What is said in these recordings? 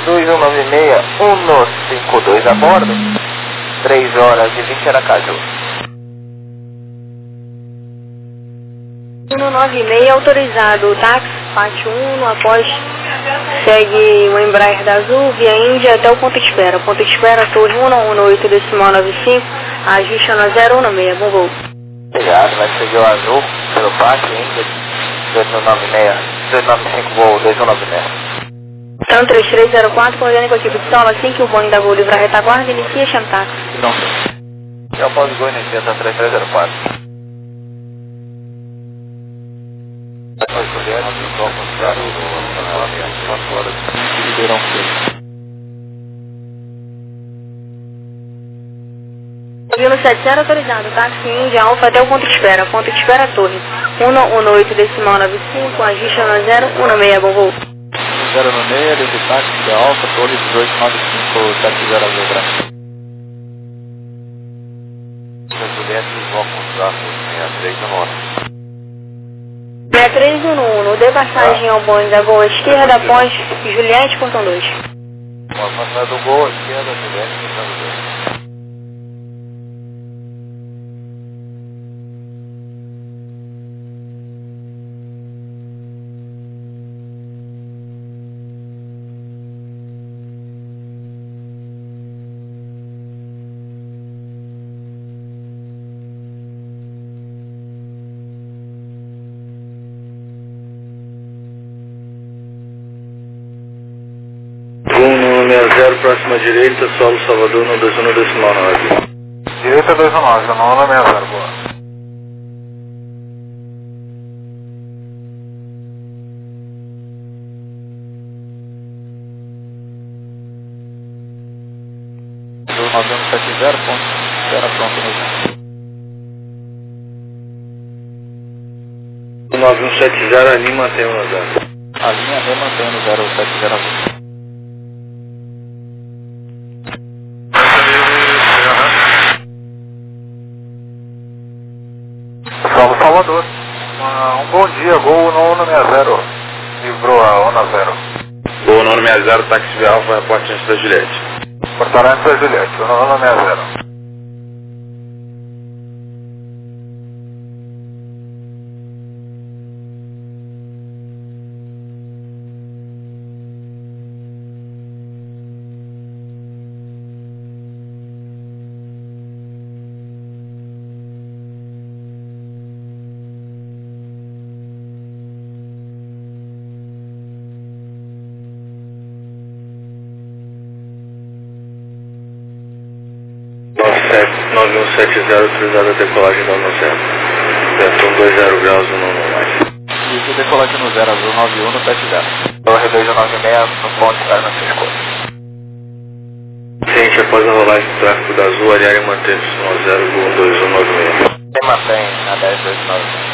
2196-152 a bordo, 3 horas e 20 Aracaju. 196 autorizado, táxi, parte 1, após segue o Embraer da Azul, via Índia até o ponto de espera. Ponto de espera, torre 118 decimal 95, ajuste na 016, bom voo. Obrigado, vai seguir o Azul, pelo parque Índia, 295 voo 2196. Então 3304, coordenando com a equipe de solo, assim que o Boeing da Gol livrar a retaguarda, inicia chamatáxi. Não, já pode Gol inicia, tá 3304. Vindo 70 autorizado, táxi Índia Alfa até o ponto de espera. Ponto de espera, torre 118 decimal 95, ajuste na 016, bom voo. 016, desde táxi Índia Alfa, torre 1895, 70 Azul Branco. Juliette, vou comprar 63 na hora. 6311, dê passagem ao Boeing da Gol esquerda após Juliette, portão 2. Passagem do Gol esquerda, Juliette, portão 2. Próxima direita, solo Salvador no 21 decimal 9. Direita 219, no 160, boa. Do 9170, ponto, espera pronto no 9170, a linha mantém no 0. A linha mantém no 070. Salvador, um bom dia, Gol 160, livrou a 1-0. Gol 160, táxi Via Alfa, reporte antes da Juliette. Portará antes da Juliette, 160. Autorizada a decolagem da 170. Vento 20 graus, 1 mais. Isso, decolagem no 0, Azul 9170. Torre 296, no ponto de carga Francisco. Ciente, após a rolagem do tráfego da Azul, a área mantém-se no 0, Gol 2196. Você mantém a 10296.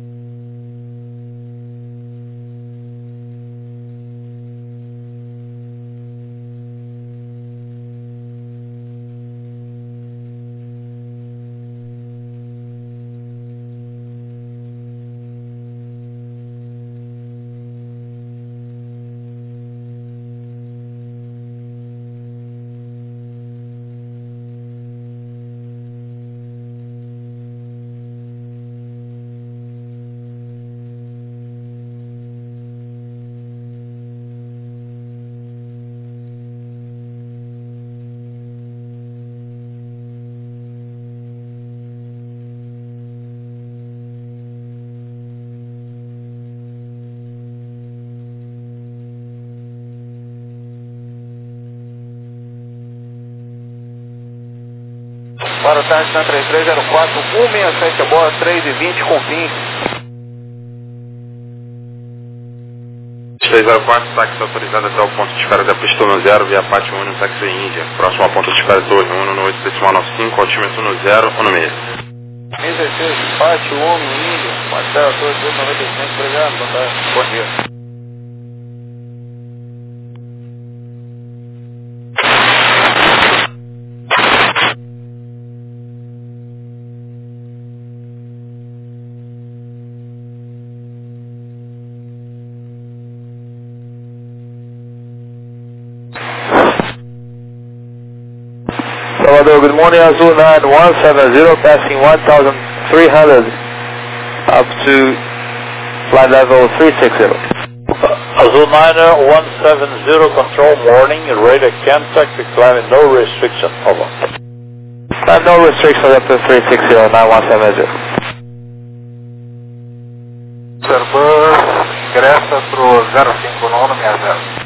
Para o táxi na 3304, 167 a bordo, 3h20 com fim. 304, táxi autorizado até o ponto de espera da pista no 0, via Pátio 1 no táxi Índia. Próximo ao ponto de espera torre 1 no 8 decimal 95, altímetro no 0, 1 16, Pátio 1, Índia, Marcelo, torre 295, obrigado, boa tarde, bom dia. Salvador, good morning, Azul 9170, passing 1,300 up to flight level 360. Azul 9170, control morning, radar contact, declining, no restriction, over. No restrictions up to 360, 9170. Airbus, ingressa pro 05960.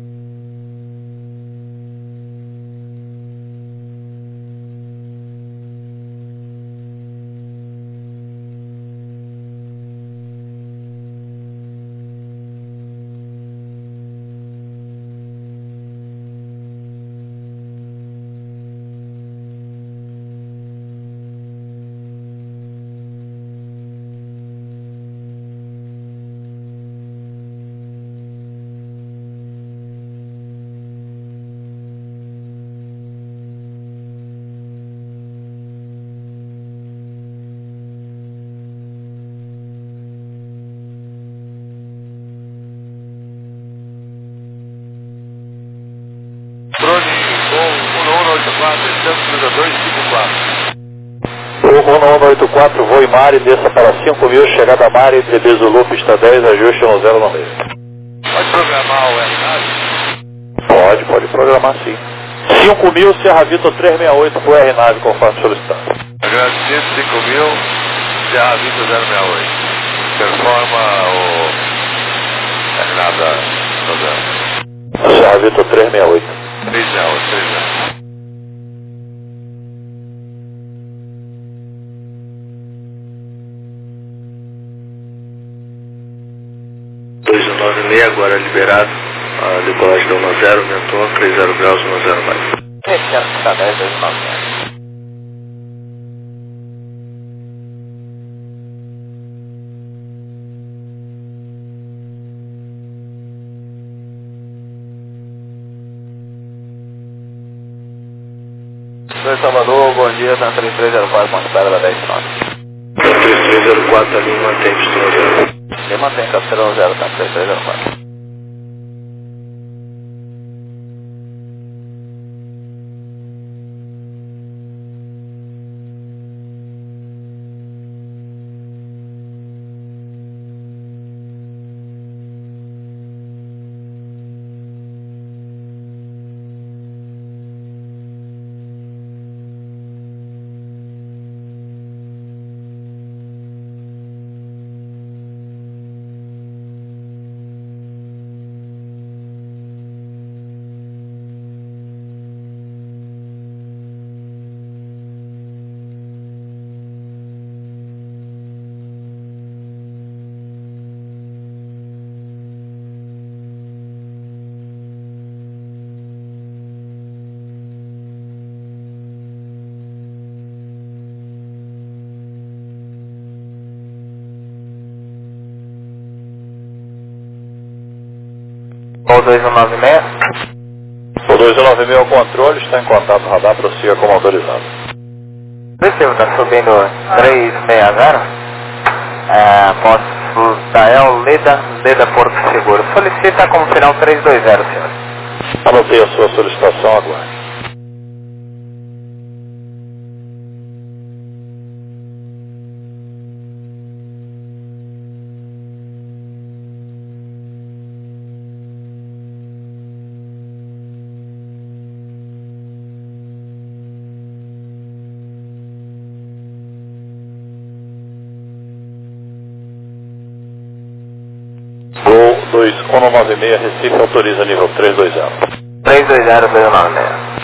Bruno 184, voo Mari, desça para 5.000, chegada Mari, DB Zulu, pista 10, ajuste no 0 no meio. Pode programar o RNAV? Pode programar sim. 5.000, Serra Vitor 368 pro RNAV, conforme solicitado. Agradecido, 5.000, Serra Vitor 068. Performa o RNAV da Serra Vitor 368. 368. 296 agora liberado, a decolagem da 10, aumentou 30 graus, 10 mais. Requero pista 10, 290. Oi, Salvador, bom dia, tá 3304, ponte espera da 10 9. 3304 ali, mantém pistão 0. Ele mantém captura 0, tá 3304. Ou 2196? O 296 ao controle, está em contato radar, prossiga como autorizado. Positivo, está subindo 360. Posso Dael Leda Porto Seguro. Solicita como final 320, senhor. Anotei a sua solicitação, aguarde. Gol 2196, Recife, autoriza nível 320. 320, 296.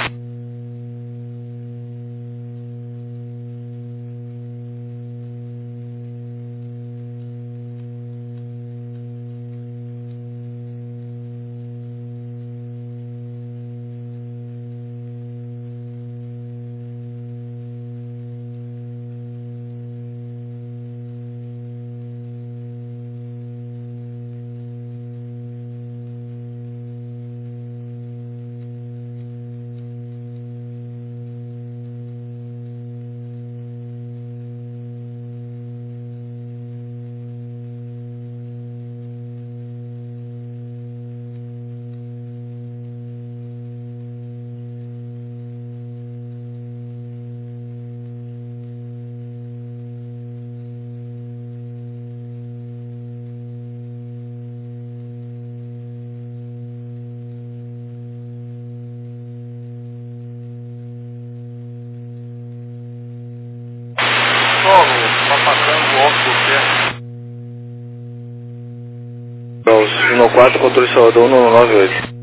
3304, controle Salvador 1198.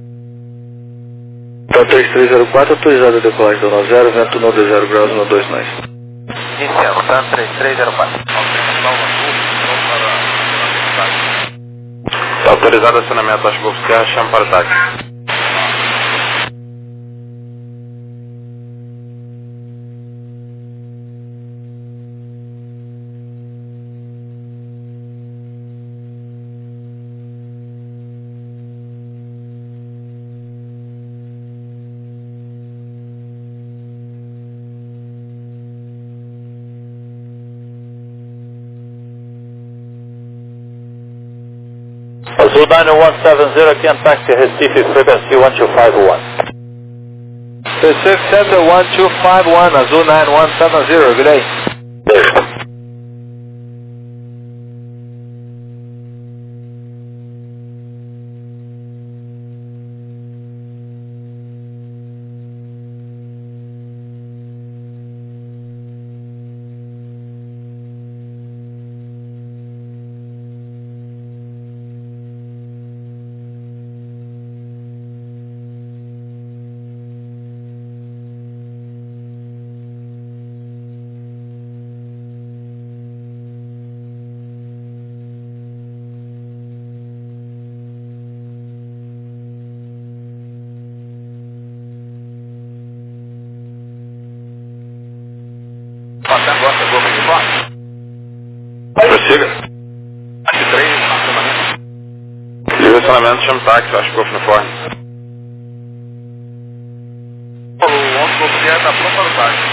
Então 3304, autorizado a decolagem do 90, vento no 0 graus, 12 nós. Iniciando, TAM 3304. Está autorizado acionamento às Golf Sierra, chama para o táxi. Azul 9170, can taxi Recife, frequency 12501. Pacific Center 1251, Azul 9170, good day. Passando gosta Golf Uniforme? Prossiga. Táxi 3, estacionamento. Direcionamento, chama táxi, acho que Golf Uniforme. O 11 Golf Sierra está pronto para o táxi.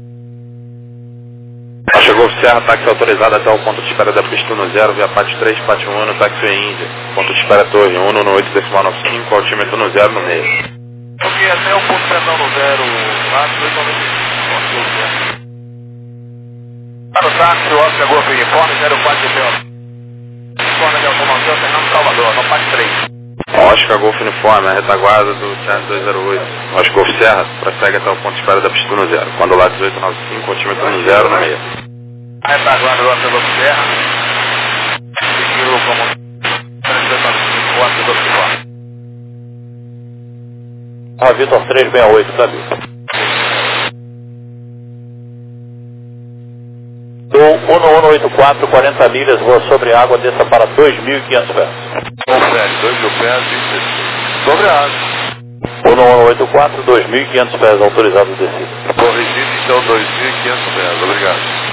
Acho Golf Sierra, táxi autorizado até o ponto de espera da pista 10, via PAT 3, PAT 1 no táxi Índia. Ponto de espera Torre 1 no 8,95, altímetro no 0 no meio. Ok, até o ponto de espera no 0, táxi 8,95. Para o táxi, o Oscar Golf Uniforme 04 de Belo. Uniforme de automoção, Fernando Salvador, no PAT 3. Oscar Golf Uniforme, a retaguarda do Chart 208. Oscar Golf Serra, prossegue até o ponto de espera da pista no 0. Quando lá 1895, altímetro no 0 no meio. A retaguarda do Oscar Golf Serra. Seguiu como 1895, Oscar Golf Uniforme. Ah, Vitor 368, sabe? Do 1184, 40 milhas, voa sobre a água, desça para 2.500 pés. Bom, velho, 2.000 pés, 26. Sobre a água. 1184, 2.500 pés, autorizado descido. Corrigido, então, 2.500 pés. Obrigado.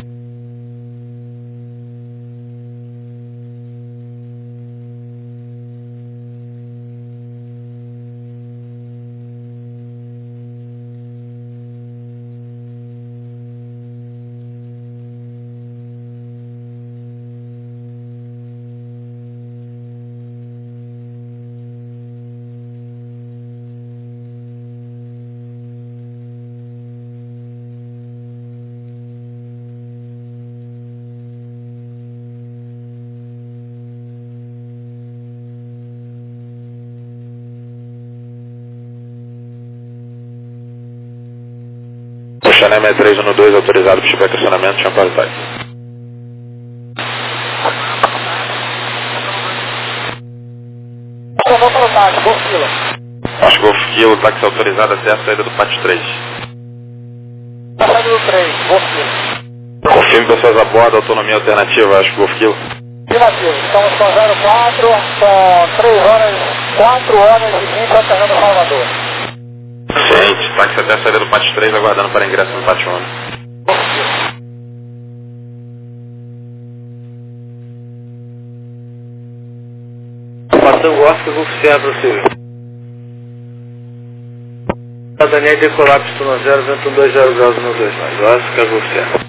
Chanel 6312, autorizado para estiver estacionamento, chama para o táxi. Vamos para o táxi, Golf Kilo. Acho que Golf Kilo, táxi autorizado até a saída do pátio 3. A saída do 3, Golf Kilo. Confirme pessoas a bordo, autonomia alternativa, acho que Golf Kilo. Afirmativo, estamos com 04, com 3 horas, 4 horas e 20, Fernando Salvador. Gente, táxi até a saída do pátio 3, aguardando para ingresso no pátio 1. Passando Oscar Golf Sierra, prossiga. Daniel decolar, pista 0, vento 20 graus, 12 nós. Oscar Golf Sierra.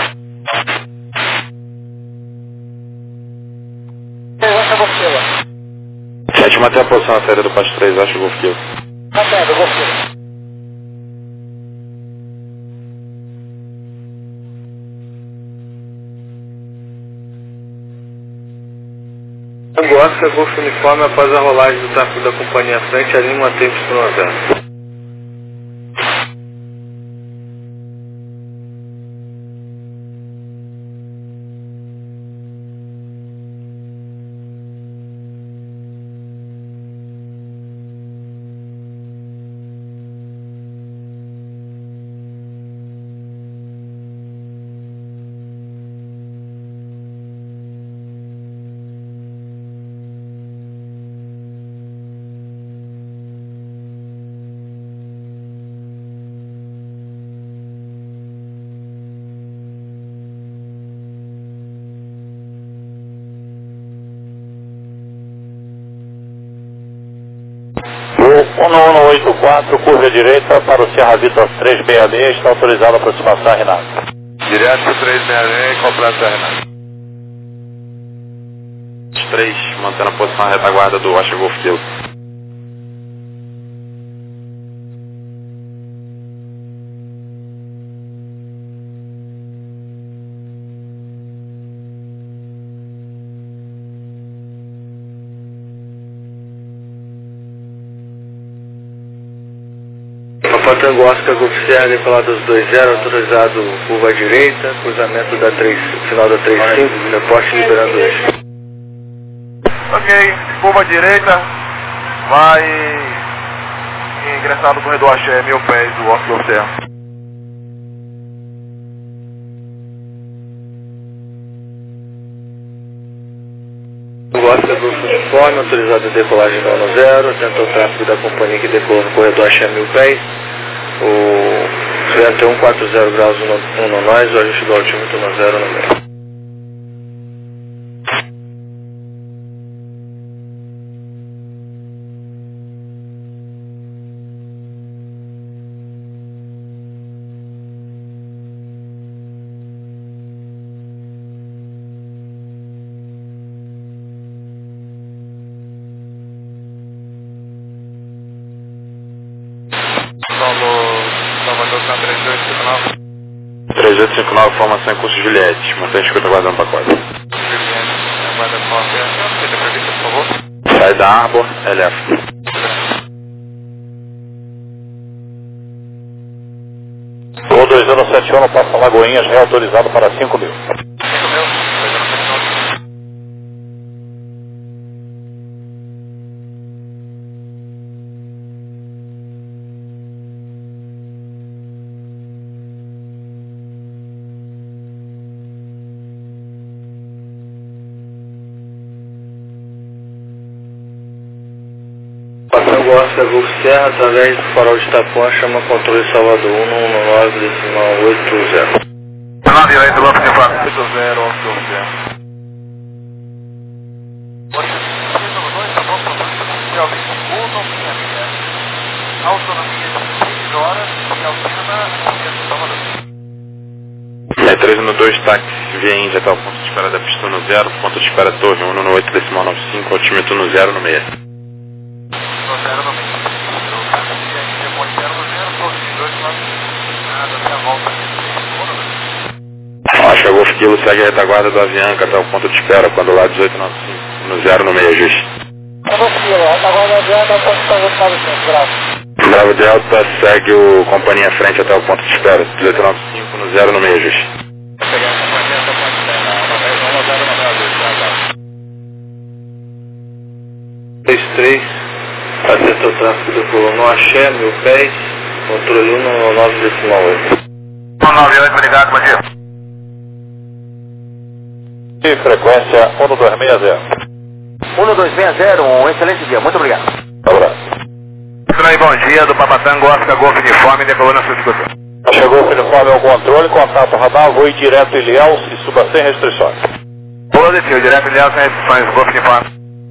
Gente, mantém a posição na saída do pátio 3, acho que Golf Kilo. Mantendo, Golf Kilo. O Oscar Golf Uniforme, após a rolagem do tráfego da companhia à frente, alinha uma tempo pista 0. 1184, curva direita para o Serra Vitor 366, está autorizada a aproximação, Renato. Direto 366, completo Renato. 3, mantendo a posição na retaguarda do Oscar Golf Kilo. Tango Oscar Golf Serra, decolado dos 20, autorizado curva à direita, cruzamento da 3, final da 35, reporte liberando eixo. Ok, curva à direita, vai ingressar no corredor Axé, 1000 pés do Oscar Golf Serra. O Oscar Golf Uniforme, autorizado a decolagem no 0, atento ao tráfego da companhia que decolou no corredor Axé 1000 pés. O vento é 140 graus 1 no nós, o ajuste do altímetro no 0 no meio. Salvador está 3859. 3859, formação em curso Juliette. Mantém escuta aguardando para quadra. Juliette, aguarda com a atenção. Seja prevista, por favor. Sai da Arbor, LF. O 2071 passa Lagoinhas, reautorizado para 5.000. 5.000, 2071. Tango Oscar Golf Serra, através do farol de Itapuã, chama controle Salvador 119, decimal 80. Na direita, Golf de Fato. 80, Oscar Golf Serra. Autonomia de 6 horas e autonomia Salvador. É 312, táxi via Índia até o ponto de espera da pista no 0, ponto de espera torre 1 no 8 decimal 95, altímetro no 0 no 6. No 0 no 6. O táxi via Índia ponte 0 no 0, torre 2 nada até a volta de Oscar Golf Kilo segue a retaguarda do Avianca até o ponto de espera, quando lá 1895, no 0 no 6, ajuste. Golf Kilo, retaguarda do Avianca até o ponto de espera. Bravo Delta segue o companhia à frente até o ponto de espera, 1895 no 0 no 6, ajuste. Pegar a companhia até o ponto de espera, 33, atento ao tráfego do colono Axé, 1000 pés, controle 119 decimal 8. 198, obrigado, bom dia. E frequência 1260. 1260, um excelente dia, muito obrigado. Abraço. Bom dia, do Papatango, Oscar Golf Uniforme, decolou na sua discussão. Chegou o uniforme ao controle, contato radar, voe direto Ilhéus e suba sem restrições. Positivo, direto Ilhéus sem restrições, Golf Uniforme.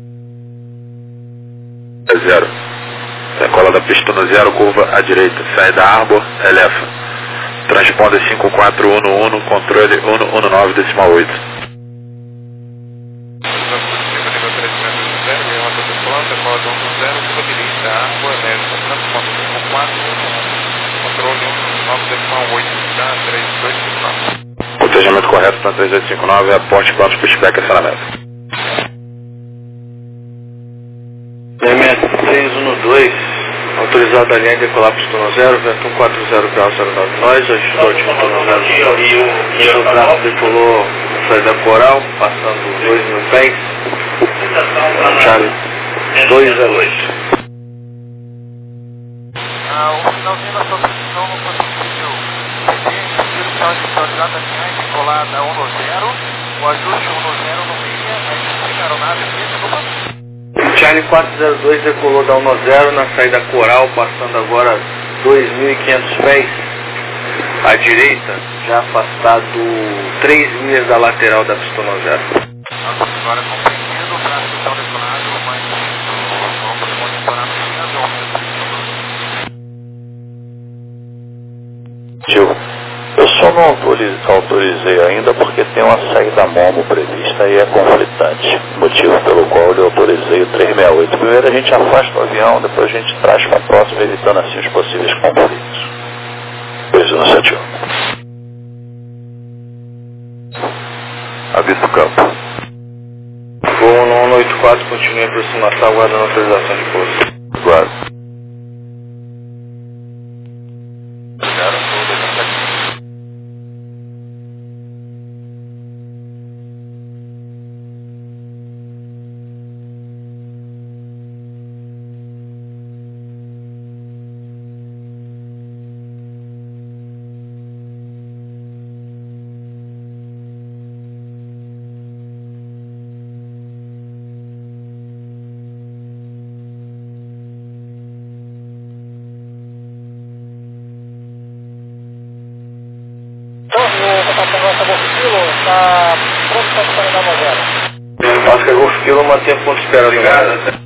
0. Decola da pista no 0, curva à direita, sai da Arbor, LF. Transponder 5411, controle 119 decimal 8. Protegimento correto para 3859, aponte planos pushback acionamento. Elemento 312, autorizado a linha de decolar para o 0, vento 140 graus 09 nós, ajuste do altímetro no 0. O tráfego decolou na saída coral, passando 2.000 pés, Charlie 208. O finalzinho da sua posição não conseguiu. Direção de autorizada a linha decolada 1 no 0, o ajuste 1 no 0 no meia, a gente aeronave aqui, Charlie 402 decolou da 1 no 0 na saída coral, passando agora 2.500 pés à direita, já afastado 3 milhas da lateral da pista no 0. Agora compreendendo o tráfego tão detonado, mas vamos monitorar no Eu não autorizei ainda porque tem uma saída MOMO prevista e é conflitante, motivo pelo qual eu autorizei o 368. Primeiro a gente afasta o avião, depois a gente traz para a próxima, evitando assim os possíveis conflitos. 2171. Avisa o campo. Voo 1184, continue a aproximação, aguardando autorização de pouso. Guarda. Está pronto para descarregar uma zero. Oscar Golf Kilo, mantenha ponto de espera do lado.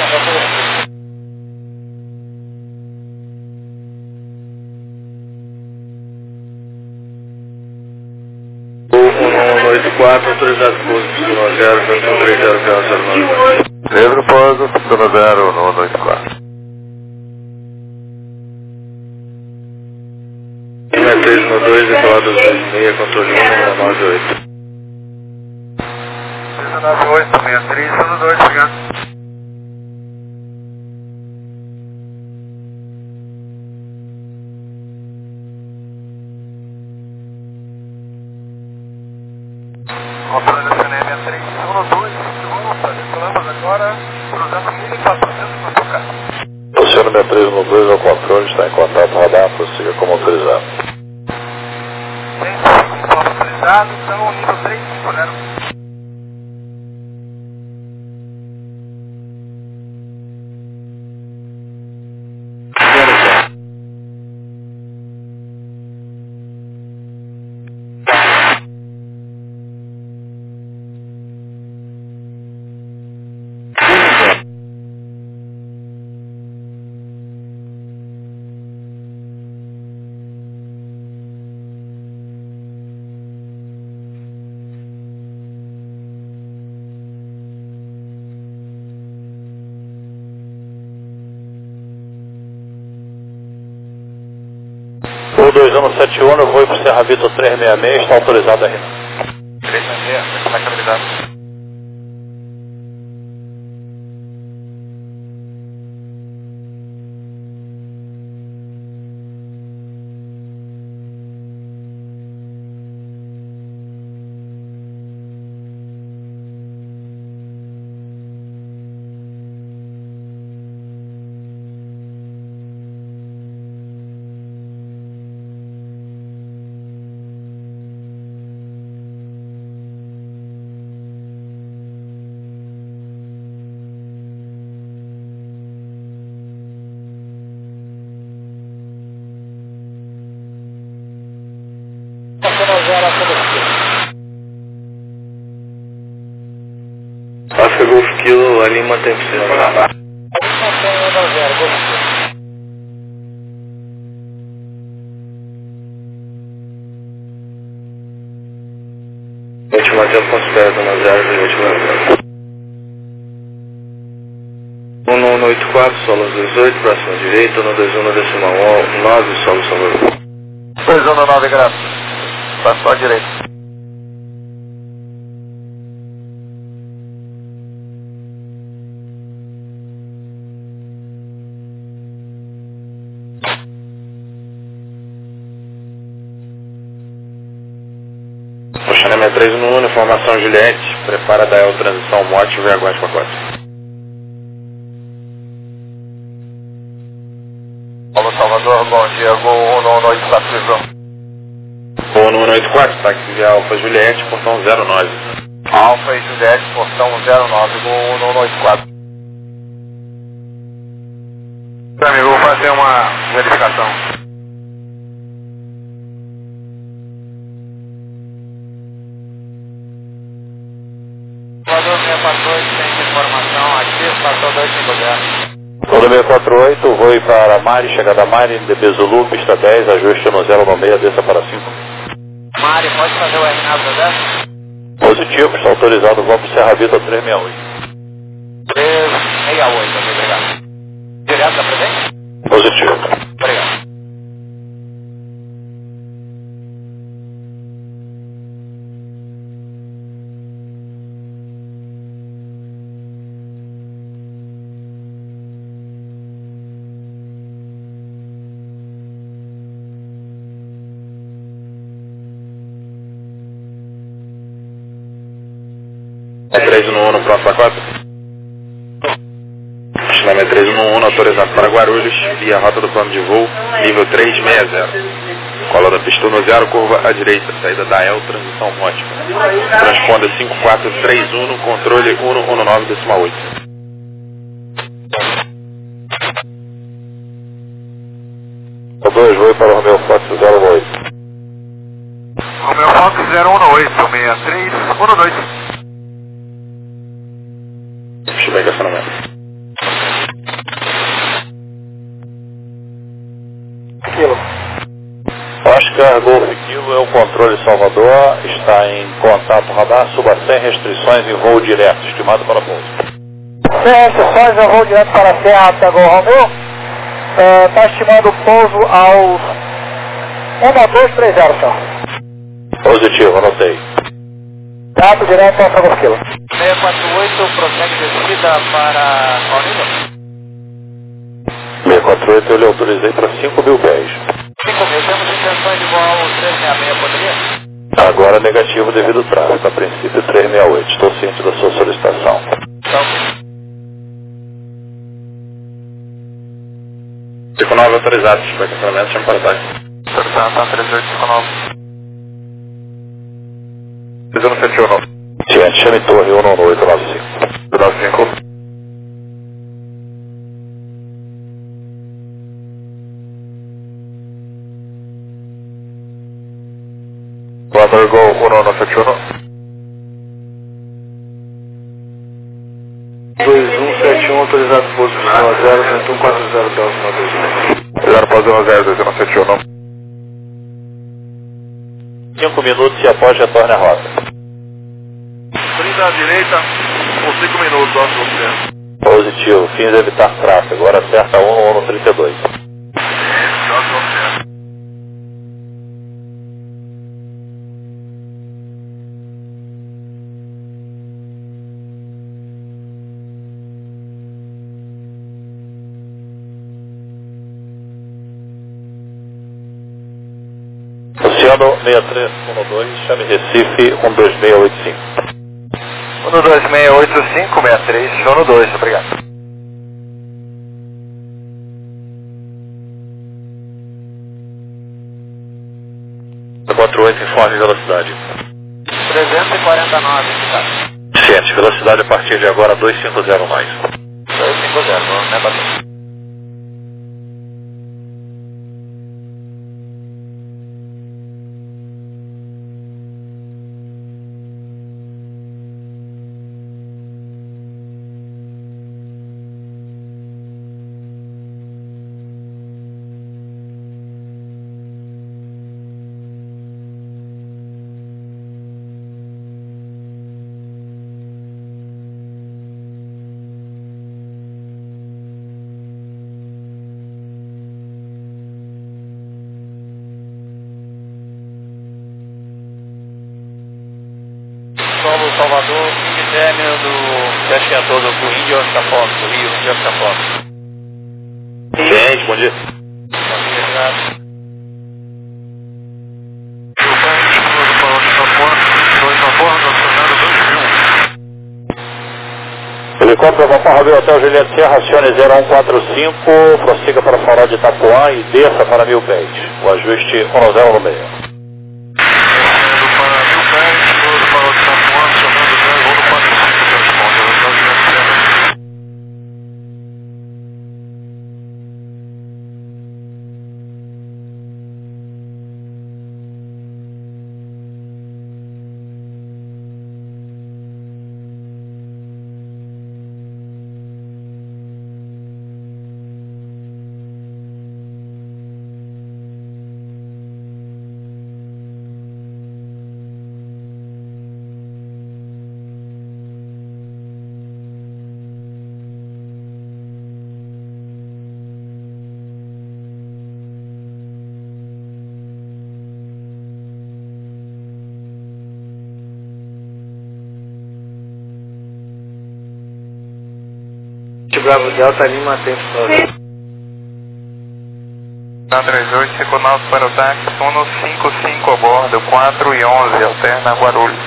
O 184, autorizado pouso, Pistona 0, Pistona 30, 09. Livre pouso, Pistona 0, 184. 312, decolado 26, controle 198. 198, 63, 192, obrigado. Controle da CNM 63, 112, volta, decolamos agora, cruzando 1400 por tocar. Oceano 6312 ao controle, está em contato, radar, prossiga como autorizado. Autorizado, então nível 350. O 2171, eu vou para o Serra Vitor 366, está autorizado aí. 366, está autorizado. Oscar Golf Kilo, ali mantém precisa. Última tempo com espera, dona 0, última 1184, solo 18, próxima direita, 121 decimal 9, solo São Lourenço. 219 graus, passou à direita. Oceano 311, informação Juliette, prepara da El transição Mote, vem aguarde pacote. Alô Salvador, bom dia, Gol 1184, visão. Gol 1184, táxi Alfa Juliette, portão 09. Alfa e Juliette, portão 09, Gol 1184. Amigo, vou fazer uma verificação. Salvador 648, tem informação aqui, passou 250. Todo 648, voo para Mari, chegada a Mari, DB Zulu, pista 10, ajuste no 096, desça para 5. Mário, pode fazer o RNAV da 10? Positivo, está autorizado, vamos para Serra Vita 368. 368, obrigado. Direto da presente? Positivo. Obrigado. É 311 próximo a 4. Chama 311 autorizado para Guarulhos, via rota do plano de voo, nível 360. Cola da Pistono 0, curva à direita, saída da El, transição ótima. Transponda 5431, controle 119,8. O 2 voo para o Romeo Fox 018. Romeo Fox 018, 6312. Deixa eu ver estacionamento. Kilo. Oscar Golf Kilo é o controle Salvador, está em contato radar, suba sem restrições em voo direto, estimado para pouso. Sem restrições, eu vou direto para a Serra, pegou o Romeo. Está estimando o pouso aos 1230, senhor. Positivo, anotei. Dado direto para São Gonçalo. 648, prossegue descida para qual nível? 648 eu lhe autorizei para 5.000 pés. 5.000, temos intenções de voar o 366, poderia? Agora negativo devido ao tráfego, a princípio 368, estou ciente da sua solicitação. Então, 59 autorizados, para estacionamento, chama para táxi. autorizado, tá 3859. 371. Ciente, chame torre 11895. 95. Water Go 1971. 2171 autorizado pouso de 0, 140 pelo final 0 para 00, 271. 5 minutos e após retorne à rota. 30 à direita, por 5 minutos, ó, você. Positivo, fins de evitar tráfego, agora acerta 132. Oceano 6312, chame Recife 12685. 12685, 63, show no 2, obrigado. A 48 informe velocidade. 349, tá? Ciente, velocidade a partir de agora 250 mais. 250, né, bateu. Solo Salvador, fim término do teste a todo do Índio Oscar Fox, do Rio Índio Oscar Fox. Ciente, bom dia. Bom dia, obrigado. Helicóptero Vapor Romeo Hotel Juliette Serra, acione 0145, prossiga para o farol de Itapuã e desça para 1000 pés. O ajuste 10 no meio. Bravo Delta Lima, tempo 3859 para o táxi 155 a bordo, 4 e 11, alterna Guarulhos.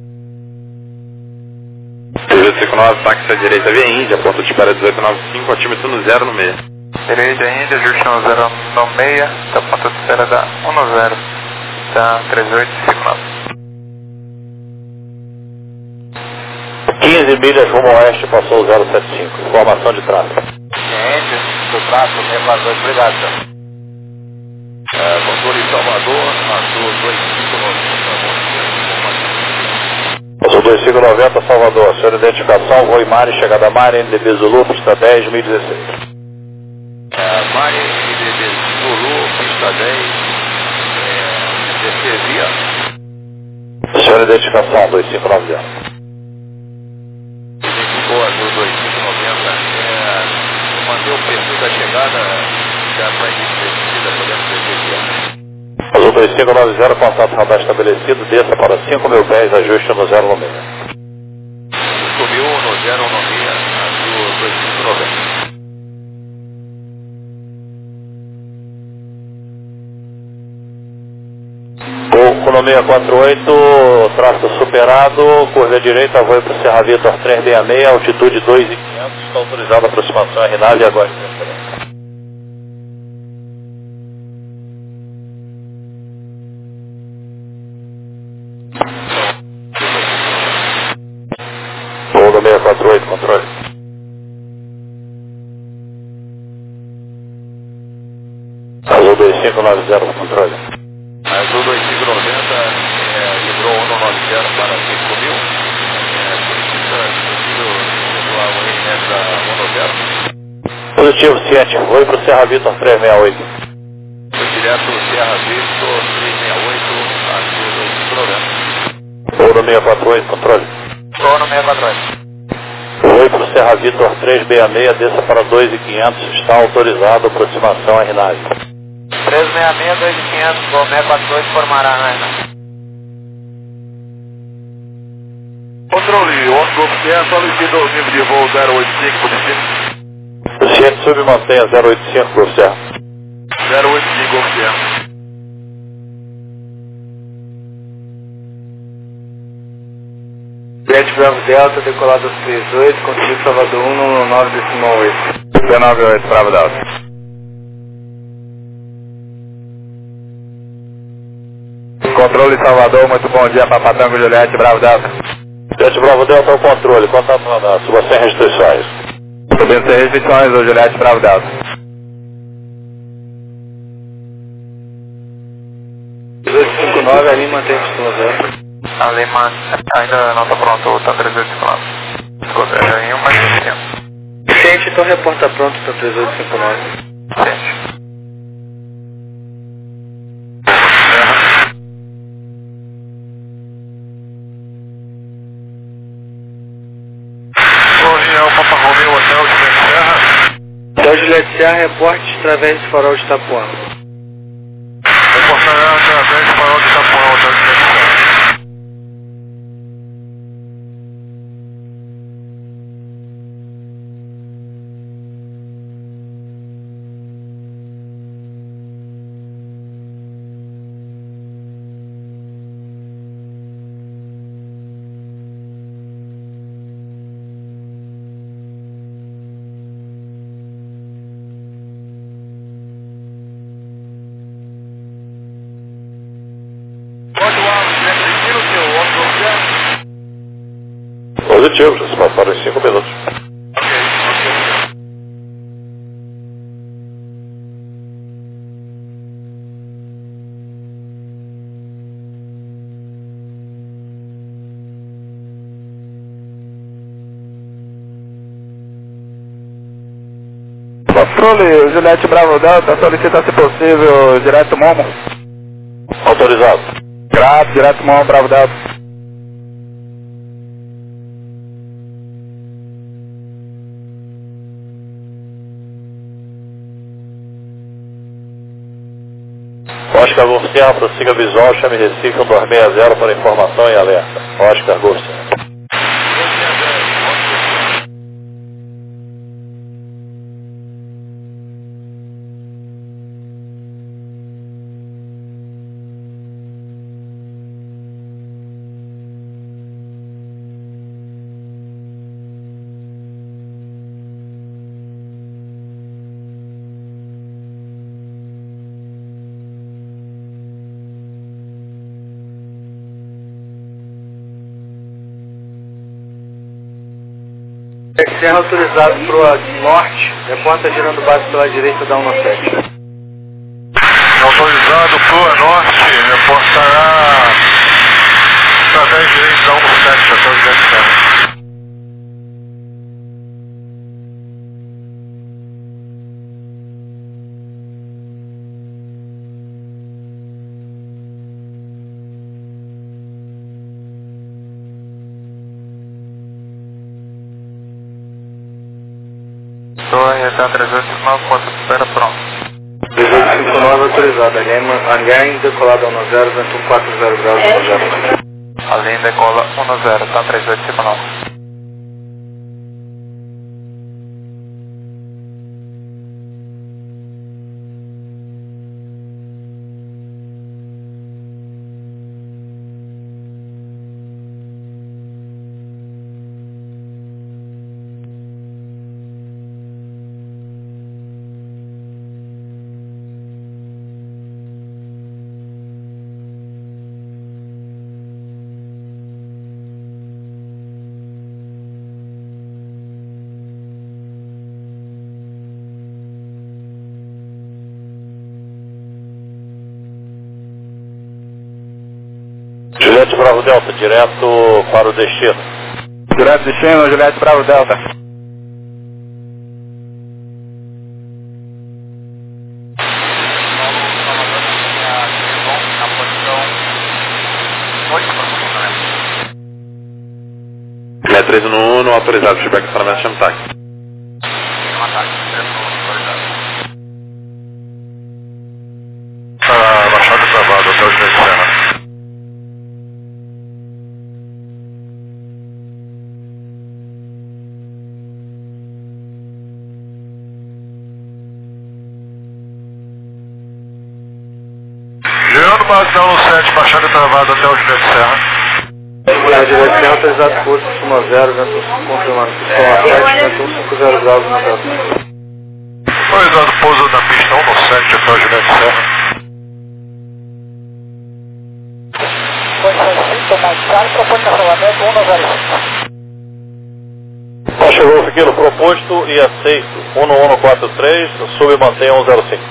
3859, táxi à direita via Índia, ponto de espera 1895, altímetro no 0 no meio. Direita Índia, ajuste no 0 no meia, tá ponto de espera da 10, tá 3859. 15 milhas rumo oeste, passou o 075, informação de tráfego. Ciente do tráfego, 642, obrigado, senhor. Controle Salvador, Azul 2590. Azul 2590, Salvador, senhor identificação, voo Mari, chegada Mari, NDB Zulu, pista 10, 1016. Mari, NDB Zulu, pista 10, 16 via. Senhor identificação, 2590. Azul 2590, manter o perfil da chegada, já para início da descida, podemos descer. Azul 2590, contato radar estabelecido, desça para 5.000 pés, ajuste no 0 no meio. Subiu no 0 no meio, Azul 2590. Pouco no 648, tráfego superado, curva à direita, voo para o Serra Vitor 366, altitude 2.500, está autorizada a aproximação RNAV e agora. Voo no 648, controle. Azul 2590, controle. Azul 2590, livrou 190 para 5.000. Solicita o RNS da 10. Positivo 7, voo para o Serra Vitor 368. Foi direto Serra Vitor 368, Azul 2590. Voo no 648, controle. Voo no 648. Voo para o Serra Vitor 366, desça para 2.500, está autorizado a aproximação RNAV. 366, 2500, voo 642, formará, né? Controle, Oscar Golf Sierra, solicita o nível de voo 085, positivo. O Ciente submantenha 085, Golf Serra. 085, Golf Sierra. Jet Bravo Delta, decolado 38, contigo Salvador 199,8. 198, Bravo Delta. Controle Salvador, muito bom dia, Papatango Juliette, Bravo Delta. Jet Bravo Delta ao controle, contato radar, suba sem restrições. Subindo sem restrições, o Juliette, Bravo Delta. 1859, ali mantém o sistema 0. Alemã, ainda não está pronto, está 389. Em uma tempo. Ciente, então reporta pronto para 3859. Ciente. Hotel Juliette Serra, reporte através do farol de Itapuã. Reportará através do farol de Itapuã, Hotel Juliette Serra. Positivo, já se passaram em 5 minutos. Controle, Juliette Bravo Delta, solicita se possível direto Momo. Autorizado. Grato, direto Momo, Bravo Delta. Oscar Golf Serra, prossiga visual, chame Recife 1260 para informação e alerta. Oscar Golf Serra. Serra autorizado para o norte, reporta girando base pela direita da 17. Autorizado para o norte, reportará através direita da 17, até o Juliette Serra. Torre, está 389, ponto de espera pronto. 359 autorizado, além decolado 10, vento 140 graus 10. Além decola 10, está 3859. Juliette Bravo Delta, direto para o destino. Direto destino, Juliette Bravo Delta. Na 13 no 1, autorizado, feedback para a chama táxi. Baixada travada, até o Juliette Serra. Girando base da 17, baixada travada até o Juliette Serra. Juliette Serra autorizado curso 10, vento confirmando pistão A7, vento 150 graus 90. Autorizado pouso na pista 17 até o Juliette Serra. Baixa Golf Kilo proposto e aceito 1143, sub e mantém 105.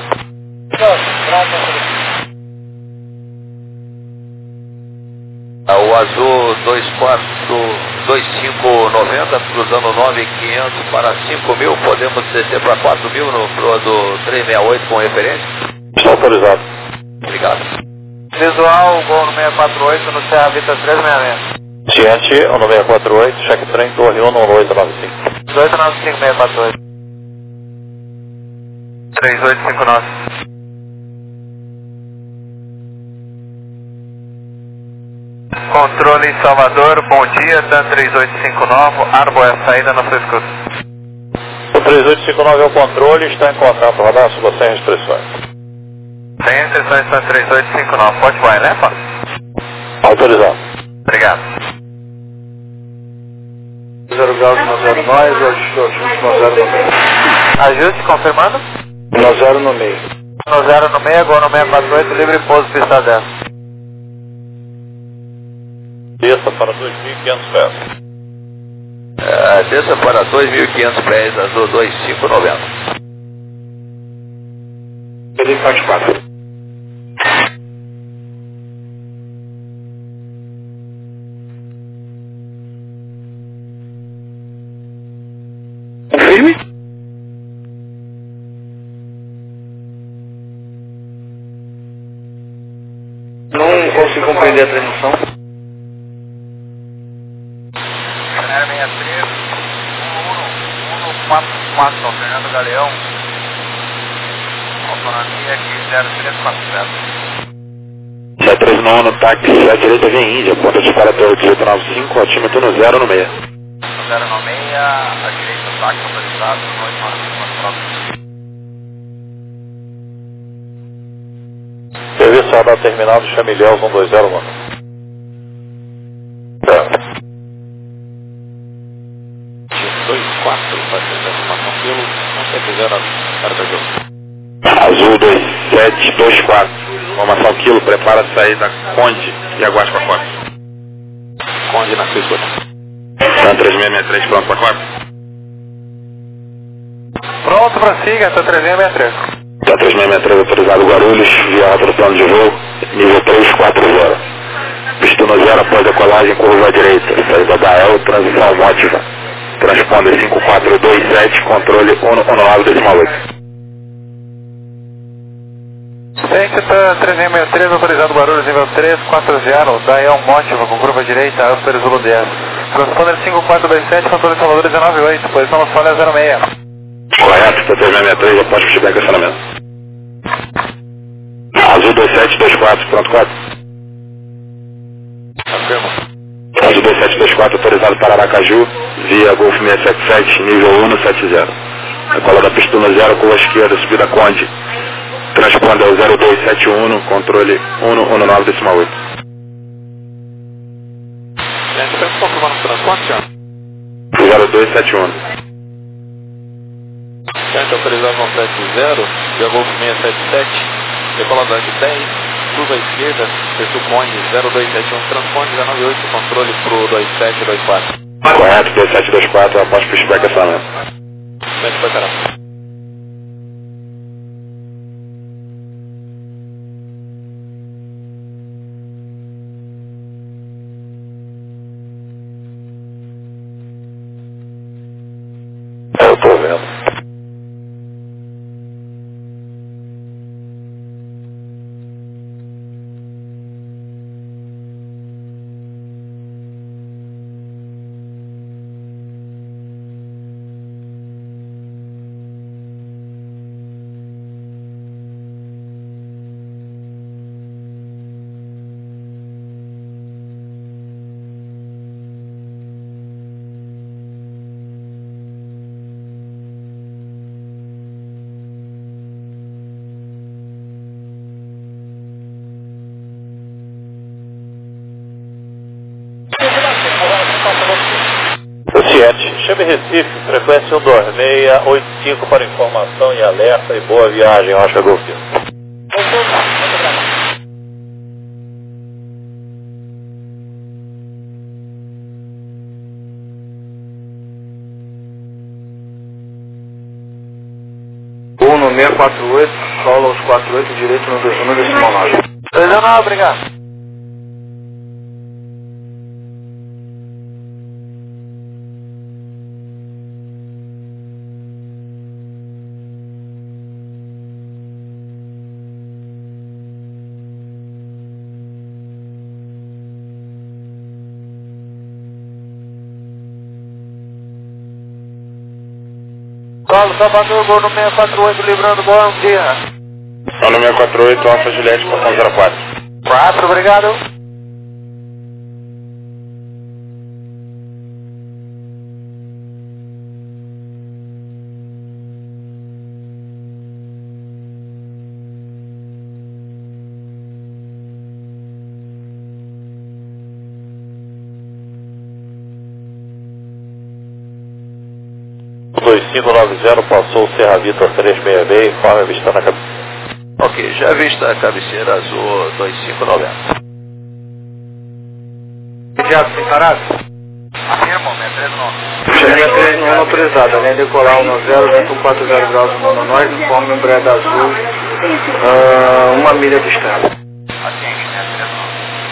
O azul 2590, cruzando 9500 para 5000, podemos descer para 4000 no pro do 368 com referência? Está autorizado. Obrigado. Visual, Gol no 648 no Serra Vita 366. Ciente, 1648, cheque trem, torre 1895. 1895 648. 3859. Controle em Salvador, bom dia, Dan 3859, Arbo é a saída na sua escuta. O 3859 é o controle, está em contato, radar suba sem restrições. Sem restrições para 3859, pode vai, né, Fábio? Autorizado. Obrigado. 0 graus 10 nós, ajuste 10 no meio. Ajuste, confirmando? 10 no meio. 10 no meio, Gol no 648, livre pouso, pista 10. Desça para 2.500 pés. Desça para 2.500 pés, azul 2590. Ele faz 4. Confirme. Não consigo compreender a transmissão. 63, 1144, Fernando Galeão. Autonomia aqui 0347. 739 no táxi, à direita vem Índia, ponta de para até o 1895, altímetro no 0 no meio. 0 no meio, à direita o táxi autorizado, Serviço radar terminado, Chamilhéus 1201. Azul 2724, formação quilo, prepara a sair da Conde e aguarde para 4. Conde na sua escuta. Tá 3663, pronto para 4. prossiga, até 363. Tá 3663 autorizado Guarulhos, via alta do plano de voo, nível 340. Pistono 0 após a colagem, curva à direita, saída da El, transição mótiva. Transponder 5427, controle 119,8. Ciência 3663, autorizado Guarulhos, nível 340, da El mótiva, com curva direita, Alfa Zulu 10. Transponder 5427, controle Salvador 198, posição no Folha 06. Correto, tá 3663, após feedback acionamento. Azul 2724, pronto 4. Afirma. Azul 2724, autorizado para Aracaju, via Golf 677, nível 170. Decola da Pistono 0, curva esquerda, subida Conde. Transponder 0271, controle 119,8. Gente, estamos confirmando o transporte, senhor? 0271. Gente, autorizado 170, via Golf 677, decoladante 10, curva esquerda, Pertu Conde 0271, transponder 198, controle pro 2724. Correto, 2724, após pushback acionamento. Gente, vai caramba. Eu tô vendo. Ciente, chame Recife, frequência 12685 para informação e alerta e boa viagem, Oscar Golfinho. No 648, solo aos 48, direito no decimal 9. 39, obrigado. Paulo, Salvador, gol no 648, livrando, bom dia. No 648, Alfa Juliette, portão 04. 4, obrigado. O 2590 passou o Serra Vitor 366, informe avistando a cabeceira. Ok, já vista a cabeceira azul 2590. Imediato, sem parado. Afirma, 639. Linha 3 não autorizada, linha decolar 10, vento 40 graus no mononóide, informe Embraer Azul, 1 milha de distância. Assim, 639.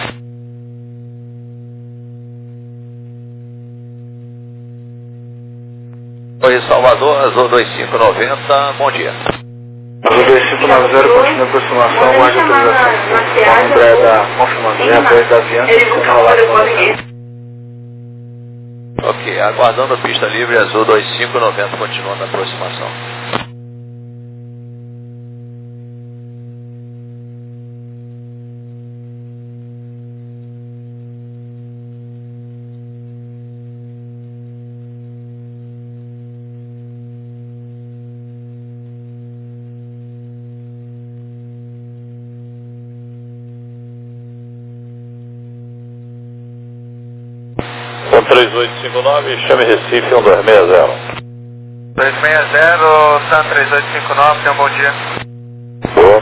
Oi, Salvador, Azul 2590, bom dia. Azul 2590, continua a aproximação, guarde autorização. Informe Embraer da confirmando, linha 2 da Avianca, Ok, aguardando a pista livre, Azul 2590, continuando a aproximação. Com 3859, chame Recife 1260. 260, San 3859, tenha um bom dia. Boa.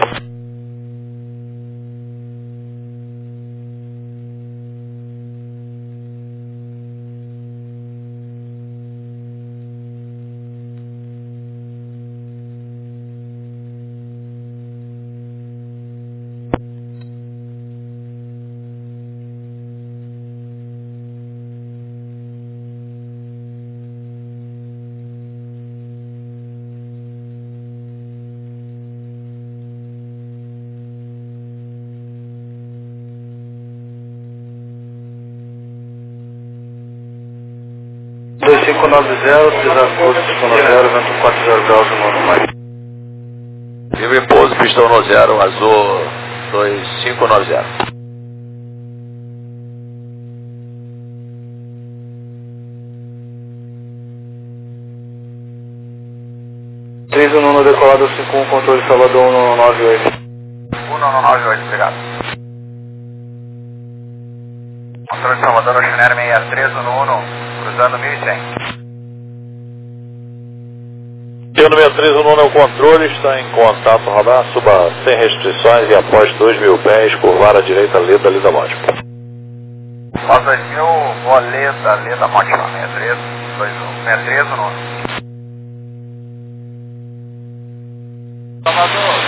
590, utilizado pouso pistão no zero, vento 40 graus, no mais. Livre pouso, pistão no zero, azul 2590. No decolado 51, controle Salvador 1198. 1198, obrigado. Controle Salvador, Oceanário 63, 11, cruzando 1100. Tendo 63, é o controle, está em contato radar, suba sem restrições e após 2.000 pés, curvar à direita, Leda Mótica. Após 2.000, vou Leda Mótica, 63, 63, 11. Salvador,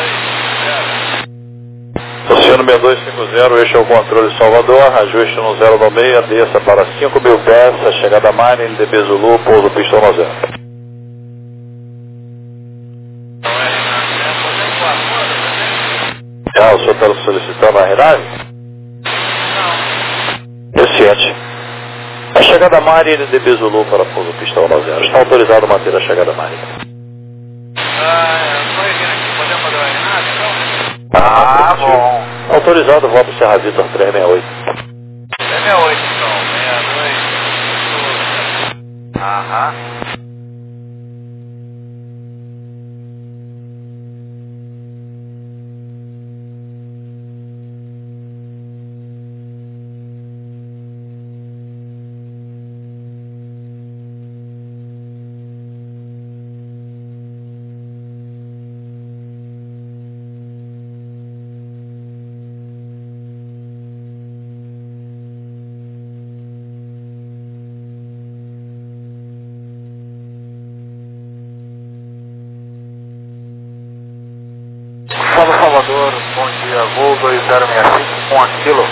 6250. Oceano 6250, este é o controle Salvador, ajuste no 096, desça para 5.000 pés, a chegada a Mine, LDB Zulu, pouso pistão no zero. O senhor está solicitando a renave? Não. Eficiente. A chegada a Mine, LDB Zulu para pouso pistão no zero. Está autorizado a manter a chegada a Mine. Bom. Autorizado, volta para Serra Vitor 368. 368, então. 62. Aham. Salvador, bom dia, voo 2065 com Aquilo.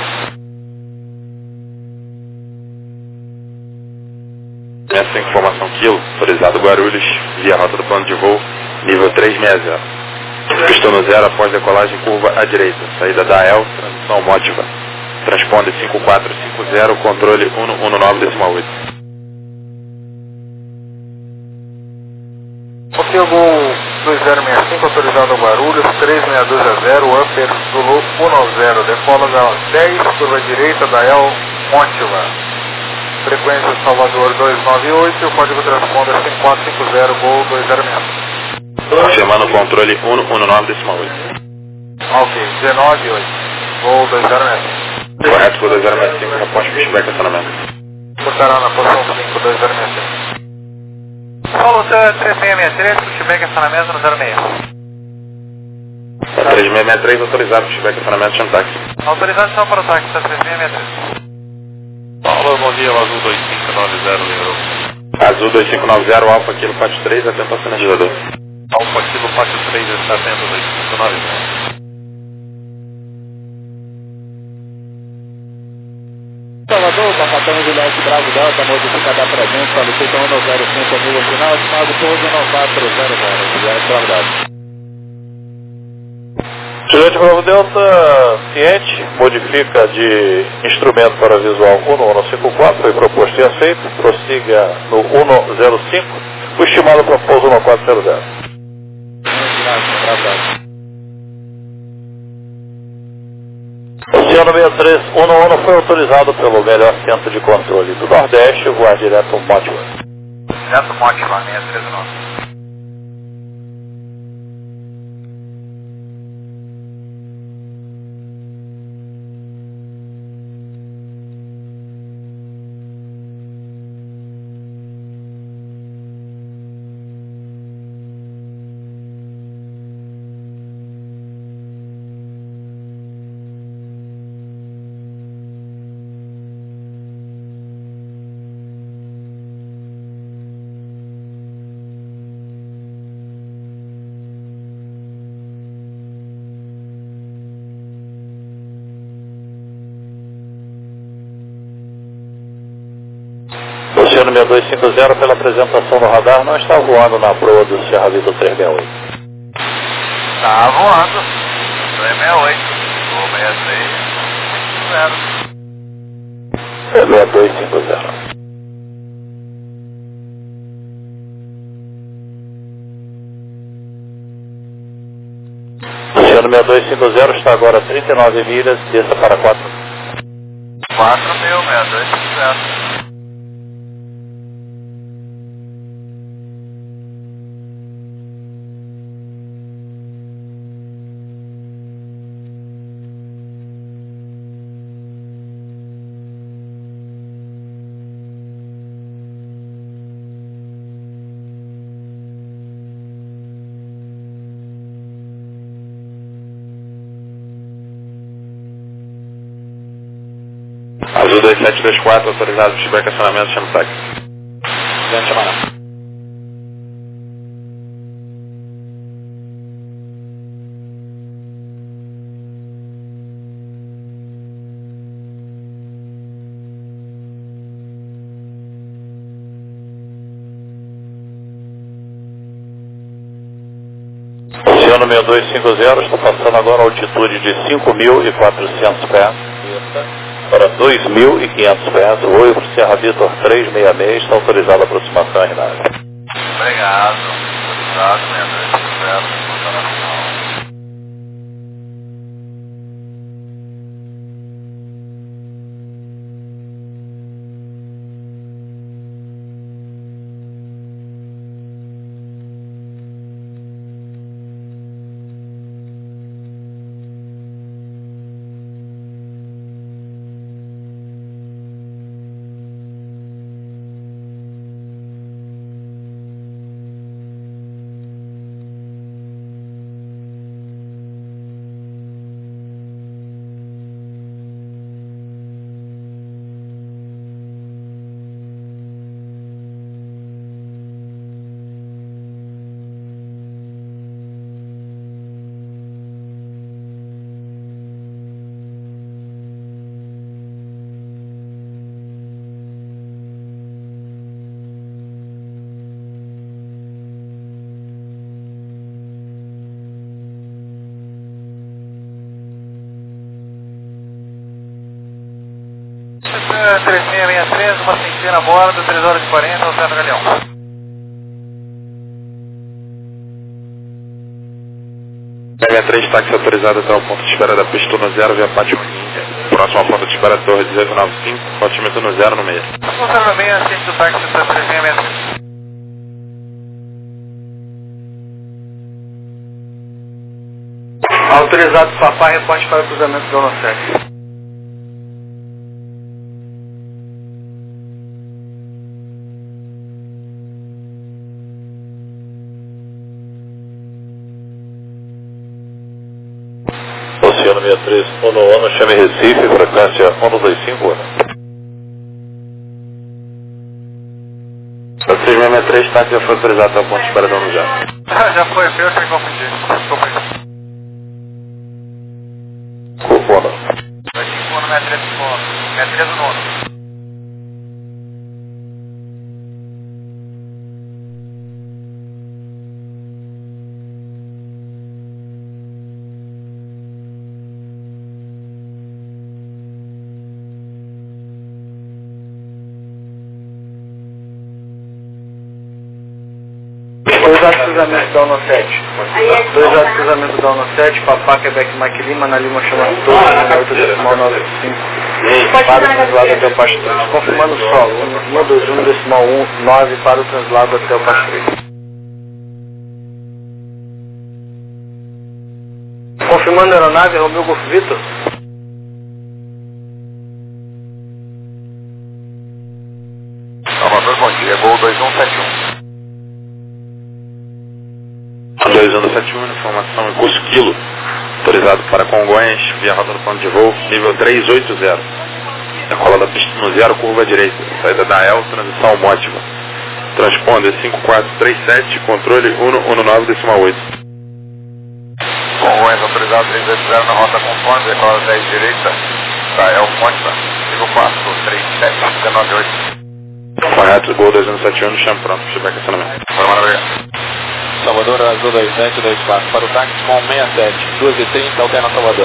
Essa informação Kilo, autorizado Guarulhos, via rota do plano de voo, nível 360. Pistão no zero após decolagem curva à direita, saída da EL, transição Mótiva. Transponder 5450, controle 119,8. Ok, eu vou 2065, autorizado a Guarulhos, 3620, Upper Zulu 10, decola da 10, curva direita da El Mótiva. Frequência Salvador 298, o código transponder 5450, Gol 206. Confirmando o controle 119,8. Ok, 198, Gol 206. Correto, Gol 265, resposta pushback estacionamento. Portará na posição 5, 206. Paulo, 3663, pushback estacionamento no 06. 3663, autorizado pushback estacionamento, chama táxi. Autorização para o táxi, 3663. Paulo, bom dia, Azul 2590, lembrou. Azul 2590, Alfa Kilo 43, atento ao sinalizador. Alfa Kilo 43, está atento 2590. Salvador, Capitão Juliette Bravo Delta, modificada presente, solicitando 05 final, estimado pouso 9400, Juliette Bravo Delta. Juliette Bravo Delta, ciente, modifica de instrumento para visual 1154, foi proposto e aceito, prossiga no 105, o estimado para pouso 1400. Oceano 6311 foi autorizado pelo melhor centro de controle do Nordeste, voar direto ao Mótiva. Direto Mótiva, 639. Oceano 6250, pela apresentação no radar, não está voando na proa do Serra Vitor 368. Tá voando. 268. Vou 63. 6250. Oceano 6250 está agora a 39 milhas, desça para 4. 4.6250. Azul 2724, autorizado para estacionamento, chama o táxi. Grande chamada. Oceano 6250 está passando agora a altitude de 5.400 pés para 2.500 pés. O voo para Serra Vitor 366 está autorizado a aproximação em nave. Obrigado. Autorizado, 6250. Cessna 3663, uma centena a bordo, 3 horas e 40, Oceano Galeão. H3, táxi autorizado até o ponto de espera da pista no 0, via Pátio Índia. Próxima ponto de espera, Torre 1895, altímetro no 0 no meio. Oceano no meio, assiste do táxi 3663. Autorizado Papá, reporte para o cruzamento do Ono 7. Oceano 63, Ono, chame Recife, frequência 125. 3663, táxi já foi autorizado até o ponto de espera do Ono 0. Já foi, eu que me confundi. Desculpa aí. Cupono. 25 no 63 Cupono. 63 no Ono. Autorizado cruzamento da Ono 7. Autorizado cruzamento da Ono 7, Papá, Quebec, Mike Lima, na Lima chama Torre, 8 95. Para o translado até o Pasto 3. Confirmando o solo, 121 decimal 9 para o translado até o Pasto 3. Confirmando a aeronave, Romeu Golf Vitor. Salvador, bom dia, voo 2171. 2171, informação em curso quilo. Autorizado para Congonhas, via rota do plano de voo, nível 380. Decola da pista no 0, curva direita. Saída da EL, transição Mótiva. Transponder 5437, controle 119 decimal 8. Congonhas autorizado 380 na rota conforme, decola 10 direita. Da EL Mótiva, nível 437 198. Correto, Gol 2171 no chão pronto, feedback acionamento. Obrigado. Salvador, Azul 2724, para o táxi com 67, 2h30, alterna Salvador.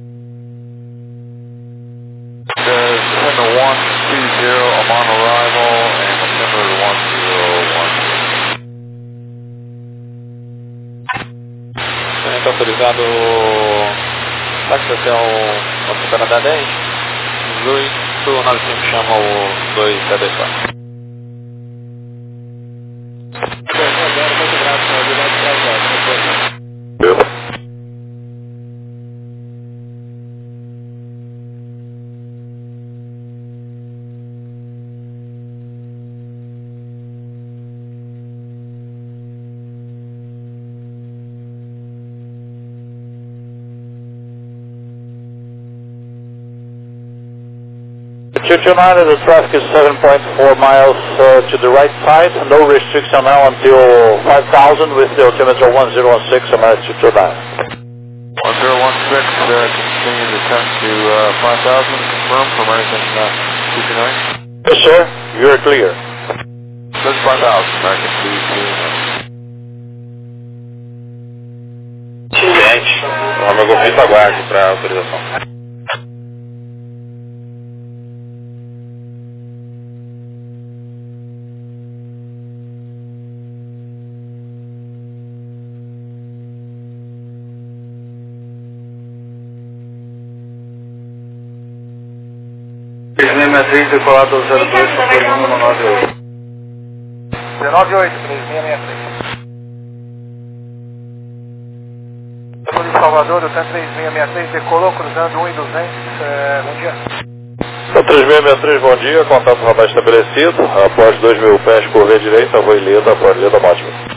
December 120, I'm on arrival, and December 101. Tenente autorizado autorizado táxi até o ponto de espera da 10, 1895 chama o 274. Muito grato, obrigado por The traffic is 7.4 miles to the right side, no restriction now until 5,000 with the altimeter 1016, American 229. 1016, continue the test to 5,000, confirm for American 229. Yes sir, you're clear. That's 5,000, American 229. Gente, o Romeo Golf Vitor aguarde para autorização. Decolado 02, controle 198. 198, 3663. De Salvador, o 3663, decolou cruzando 1 e 200, bom dia. 3663, bom dia, contato radar estabelecido, após 2.000 pés, curva direita, vou em Leda, após Leda Mótima.